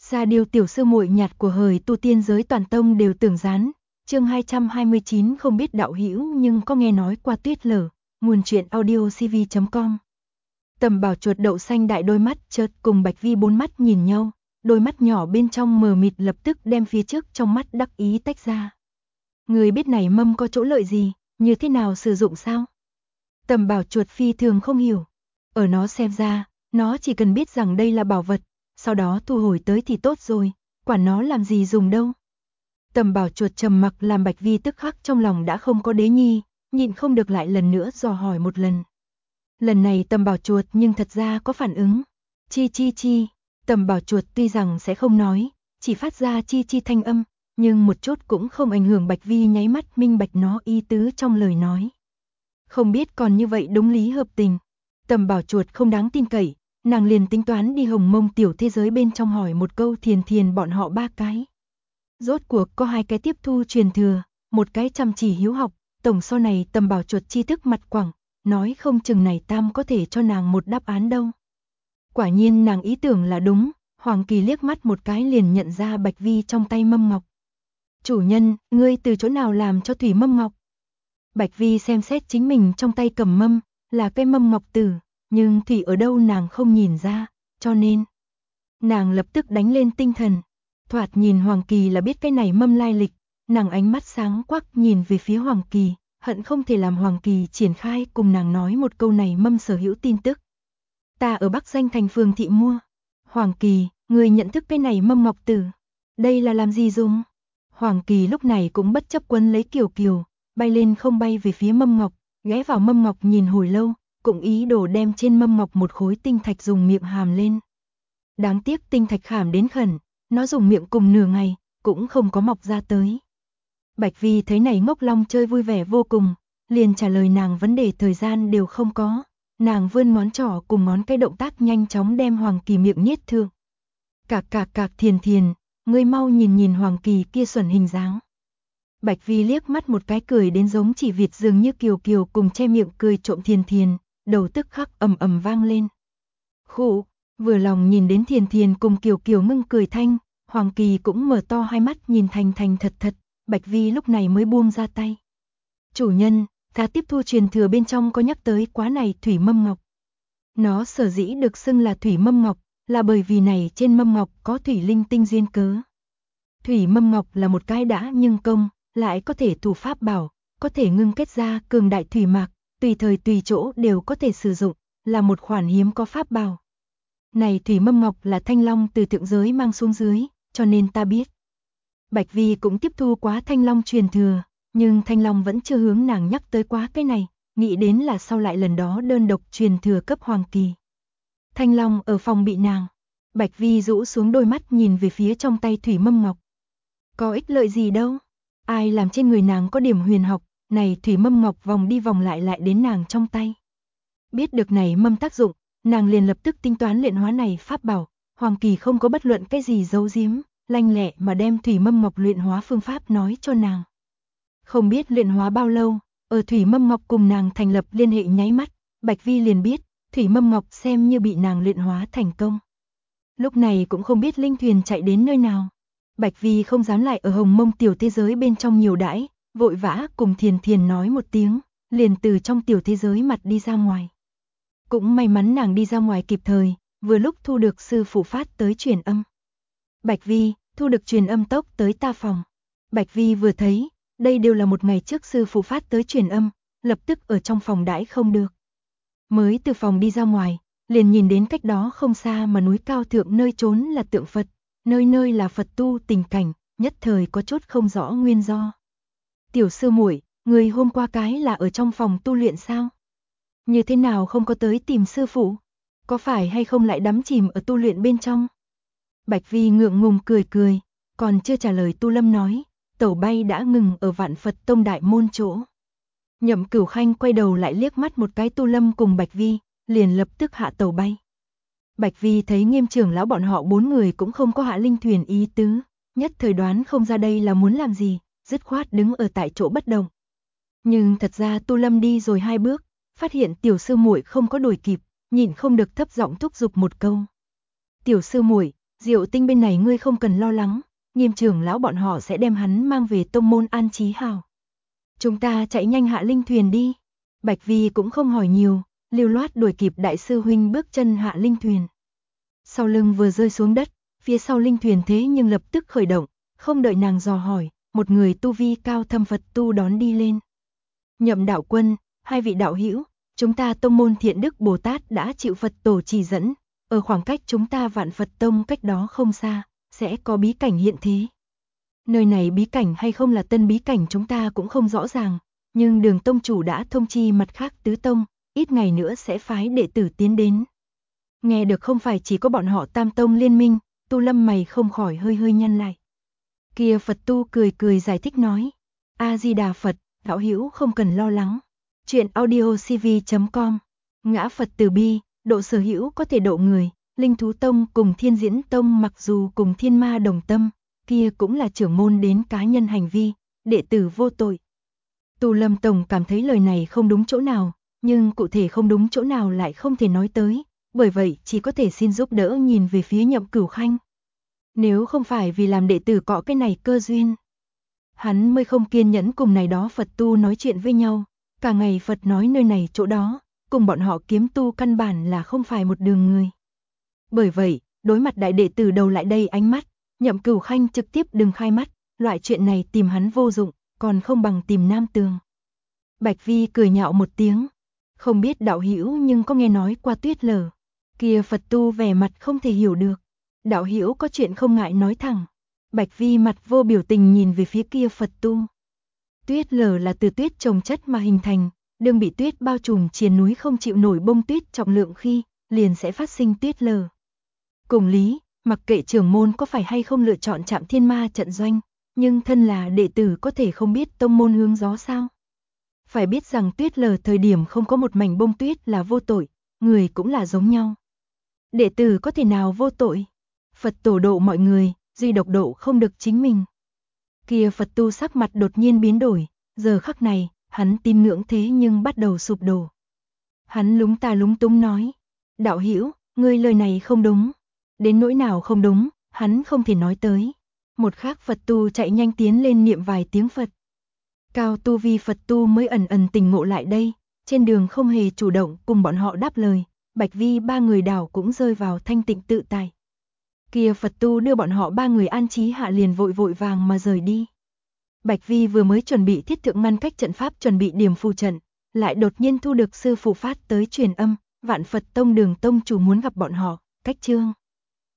Sa Điêu tiểu sư muội nhạt của hời tu tiên giới toàn tông đều tưởng gián. Chương 229 không biết đạo hữu nhưng có nghe nói qua tuyết lở. Nguồn truyện audio cv.com. Tầm Bảo Chuột đậu xanh đại đôi mắt chợt cùng Bạch Vi bốn mắt nhìn nhau, đôi mắt nhỏ bên trong mờ mịt lập tức đem phía trước trong mắt đắc ý tách ra. Người biết này mâm có chỗ lợi gì, như thế nào sử dụng sao? Tầm Bảo Chuột phi thường không hiểu. Ở nó xem ra, nó chỉ cần biết rằng đây là bảo vật, sau đó thu hồi tới thì tốt rồi, quản nó làm gì dùng đâu. Tầm Bảo Chuột trầm mặc làm Bạch Vi tức khắc trong lòng đã không có đế nhi, nhịn không được lại lần nữa dò hỏi một lần. Lần này Tầm Bảo Chuột nhưng thật ra có phản ứng. Chi chi chi, Tầm Bảo Chuột tuy rằng sẽ không nói, chỉ phát ra chi chi thanh âm, nhưng một chút cũng không ảnh hưởng Bạch Vi nháy mắt minh bạch nó ý tứ trong lời nói. Không biết còn như vậy đúng lý hợp tình. Tầm Bảo Chuột không đáng tin cậy, nàng liền tính toán đi Hồng Mông tiểu thế giới bên trong hỏi một câu thiền bọn họ ba cái. Rốt cuộc có hai cái tiếp thu truyền thừa, một cái chăm chỉ hiếu học, tổng so này Tầm Bảo Chuột tri thức mặt quảng, nói không chừng này tam có thể cho nàng một đáp án đâu. Quả nhiên nàng ý tưởng là đúng, Hoàng Kỳ liếc mắt một cái liền nhận ra Bạch Vi trong tay mâm ngọc. Chủ nhân, ngươi từ chỗ nào làm cho thủy mâm ngọc? Bạch Vi xem xét chính mình trong tay cầm mâm, là cái mâm ngọc tử, nhưng thủy ở đâu nàng không nhìn ra, cho nên nàng lập tức đánh lên tinh thần. Thoạt nhìn Hoàng Kỳ là biết cái này mâm lai lịch, nàng ánh mắt sáng quắc nhìn về phía Hoàng Kỳ, hận không thể làm Hoàng Kỳ triển khai cùng nàng nói một câu này mâm sở hữu tin tức. Ta ở Bắc Danh thành phường thị mua. Hoàng Kỳ, người nhận thức cái này mâm ngọc tử, đây là làm gì dùng? Hoàng Kỳ lúc này cũng bất chấp quấn lấy Kiều Kiều, bay lên không bay về phía mâm ngọc, ghé vào mâm ngọc nhìn hồi lâu, cũng ý đồ đem trên mâm ngọc một khối tinh thạch dùng miệng hàm lên. Đáng tiếc tinh thạch khảm đến khẩn, nó dùng miệng cùng nửa ngày, cũng không có mọc ra tới. Bạch Vi thấy này ngốc long chơi vui vẻ vô cùng, liền trả lời nàng vấn đề thời gian đều không có. Nàng vươn ngón trỏ cùng ngón cái động tác nhanh chóng đem Hoàng Kỳ miệng nhét thượng. Cạc thiền, ngươi mau nhìn Hoàng Kỳ kia xuẩn hình dáng. Bạch Vi liếc mắt một cái cười đến giống chỉ vịt dường như Kiều Kiều cùng che miệng cười trộm thiền, đầu tức khắc ầm vang lên. Khụ, vừa lòng nhìn đến thiền cùng Kiều Kiều ngưng cười thanh, Hoàng Kỳ cũng mở to hai mắt nhìn thành thật, Bạch Vi lúc này mới buông ra tay. Chủ nhân, ta tiếp thu truyền thừa bên trong có nhắc tới quá này thủy mâm ngọc. Nó sở dĩ được xưng là thủy mâm ngọc, là bởi vì này trên mâm ngọc có thủy linh tinh duyên cớ. Thủy mâm ngọc là một cái đã nhưng công, lại có thể thủ pháp bảo, có thể ngưng kết ra cường đại thủy mạc, tùy thời tùy chỗ đều có thể sử dụng, là một khoản hiếm có pháp bảo. Này thủy mâm ngọc là Thanh Long từ thượng giới mang xuống dưới, cho nên ta biết. Bạch Vi cũng tiếp thu quá Thanh Long truyền thừa, nhưng Thanh Long vẫn chưa hướng nàng nhắc tới quá cái này, nghĩ đến là sau lại lần đó đơn độc truyền thừa cấp Hoàng Kỳ. Thanh Long ở phòng bị nàng, Bạch Vi rũ xuống đôi mắt nhìn về phía trong tay thủy mâm ngọc. Có ích lợi gì đâu, ai làm trên người nàng có điểm huyền học, này thủy mâm ngọc vòng đi vòng lại đến nàng trong tay. Biết được này mâm tác dụng, nàng liền lập tức tính toán luyện hóa này pháp bảo, Hoàng Kỳ không có bất luận cái gì giấu giếm, lanh lẹ mà đem thủy mâm ngọc luyện hóa phương pháp nói cho nàng. Không biết luyện hóa bao lâu, ở thủy mâm ngọc cùng nàng thành lập liên hệ nháy mắt, Bạch Vi liền biết, thủy mâm ngọc xem như bị nàng luyện hóa thành công. Lúc này cũng không biết linh thuyền chạy đến nơi nào. Bạch Vi không dám lại ở Hồng Mông tiểu thế giới bên trong nhiều đãi, vội vã cùng thiền nói một tiếng, liền từ trong tiểu thế giới mặt đi ra ngoài. Cũng may mắn nàng đi ra ngoài kịp thời, vừa lúc thu được sư phụ phát tới truyền âm. Bạch Vi, thu được truyền âm tốc tới ta phòng. Bạch Vi vừa thấy, đây đều là một ngày trước sư phụ phát tới truyền âm, lập tức ở trong phòng đãi không được. Mới từ phòng đi ra ngoài, liền nhìn đến cách đó không xa mà núi cao thượng nơi trốn là tượng Phật, nơi là Phật tu tình cảnh, nhất thời có chút không rõ nguyên do. Tiểu sư muội, người hôm qua cái là ở trong phòng tu luyện sao? Như thế nào không có tới tìm sư phụ? Có phải hay không lại đắm chìm ở tu luyện bên trong? Bạch Vi ngượng ngùng cười, còn chưa trả lời Tu Lâm nói, tàu bay đã ngừng ở Vạn Phật Tông đại môn chỗ. Nhậm Cửu Khanh quay đầu lại liếc mắt một cái Tu Lâm cùng Bạch Vi, liền lập tức hạ tàu bay. Bạch Vi thấy Nghiêm trưởng lão bọn họ 4 người cũng không có hạ linh thuyền ý tứ, nhất thời đoán không ra đây là muốn làm gì, dứt khoát đứng ở tại chỗ bất động. Nhưng thật ra Tu Lâm đi rồi 2 bước, phát hiện tiểu sư muội không có đuổi kịp, nhịn không được thấp giọng thúc giục một câu. Tiểu sư muội, Diệu Tinh bên này ngươi không cần lo lắng, Nghiêm trưởng lão bọn họ sẽ đem hắn mang về tông môn an trí hảo. Chúng ta chạy nhanh hạ linh thuyền đi. Bạch Vi cũng không hỏi nhiều, lưu loát đuổi kịp đại sư huynh bước chân hạ linh thuyền. Sau lưng vừa rơi xuống đất, phía sau linh thuyền thế nhưng lập tức khởi động, không đợi nàng dò hỏi, một người tu vi cao thâm Phật tu đón đi lên. Nhậm đạo quân, hai vị đạo hữu, chúng ta tông môn Thiện Đức Bồ Tát đã chịu Phật tổ chỉ dẫn, ở khoảng cách chúng ta Vạn Phật Tông cách đó không xa, sẽ có bí cảnh hiện thế. Nơi này bí cảnh hay không là tân bí cảnh chúng ta cũng không rõ ràng, nhưng Đường tông chủ đã thông chi mặt khác tứ tông, ít ngày nữa sẽ phái đệ tử tiến đến. Nghe được không phải chỉ có bọn họ Tam tông liên minh, Tu Lâm mày không khỏi hơi hơi nhăn lại. Kia Phật tu cười cười giải thích nói, A Di Đà Phật, đạo hữu không cần lo lắng. Chuyện audiocv.com. Ngã Phật từ bi, độ sở hữu có thể độ người, Linh Thú Tông cùng Thiên Diễn Tông mặc dù cùng Thiên Ma đồng tâm, kia cũng là trưởng môn đến cá nhân hành vi, đệ tử vô tội. Tu Lâm Tổng cảm thấy lời này không đúng chỗ nào, nhưng cụ thể không đúng chỗ nào lại không thể nói tới, bởi vậy chỉ có thể xin giúp đỡ nhìn về phía Nhậm Cửu Khanh. Nếu không phải vì làm đệ tử cọ cái này cơ duyên, hắn mới không kiên nhẫn cùng này đó Phật tu nói chuyện với nhau, cả ngày Phật nói nơi này chỗ đó, cùng bọn họ kiếm tu căn bản là không phải một đường người. Bởi vậy, đối mặt đại đệ tử đầu lại đây ánh mắt, Nhậm Cửu Khanh trực tiếp đừng khai mắt, loại chuyện này tìm hắn vô dụng, còn không bằng tìm Nam Tường. Bạch Vi cười nhạo một tiếng, không biết đạo hữu nhưng có nghe nói qua Tuyết Lở. Kia Phật tu vẻ mặt không thể hiểu được, đạo hữu có chuyện không ngại nói thẳng. Bạch Vi mặt vô biểu tình nhìn về phía kia Phật tu. Tuyết Lở là từ tuyết chồng chất mà hình thành, đương bị tuyết bao trùm triền núi không chịu nổi bông tuyết trọng lượng khi, liền sẽ phát sinh tuyết lở. Cùng lý, mặc kệ trưởng môn có phải hay không lựa chọn Trạm Thiên Ma trận doanh, nhưng thân là đệ tử có thể không biết tông môn hướng gió sao? Phải biết rằng tuyết lở thời điểm không có một mảnh bông tuyết là vô tội, người cũng là giống nhau. Đệ tử có thể nào vô tội? Phật tổ độ mọi người, duy độc độ không được chính mình. Kia Phật tu sắc mặt đột nhiên biến đổi, giờ khắc này, hắn tin ngưỡng thế nhưng bắt đầu sụp đổ. Hắn lúng ta lúng túng nói, đạo hữu, ngươi lời này không đúng. Đến nỗi nào không đúng, hắn không thể nói tới. Một khác Phật tu chạy nhanh tiến lên niệm vài tiếng Phật. Cao tu vi Phật tu mới ẩn ẩn tỉnh ngộ lại đây, trên đường không hề chủ động cùng bọn họ đáp lời, Bạch Vi ba người đảo cũng rơi vào thanh tịnh tự tại. Kia Phật tu đưa bọn họ ba người an trí hạ liền vội vội vàng mà rời đi. Bạch Vi vừa mới chuẩn bị thiết thượng ngăn cách trận pháp chuẩn bị điểm phù trận, lại đột nhiên thu được sư phụ phát tới truyền âm, Vạn Phật Tông Đường tông chủ muốn gặp bọn họ, cách chương.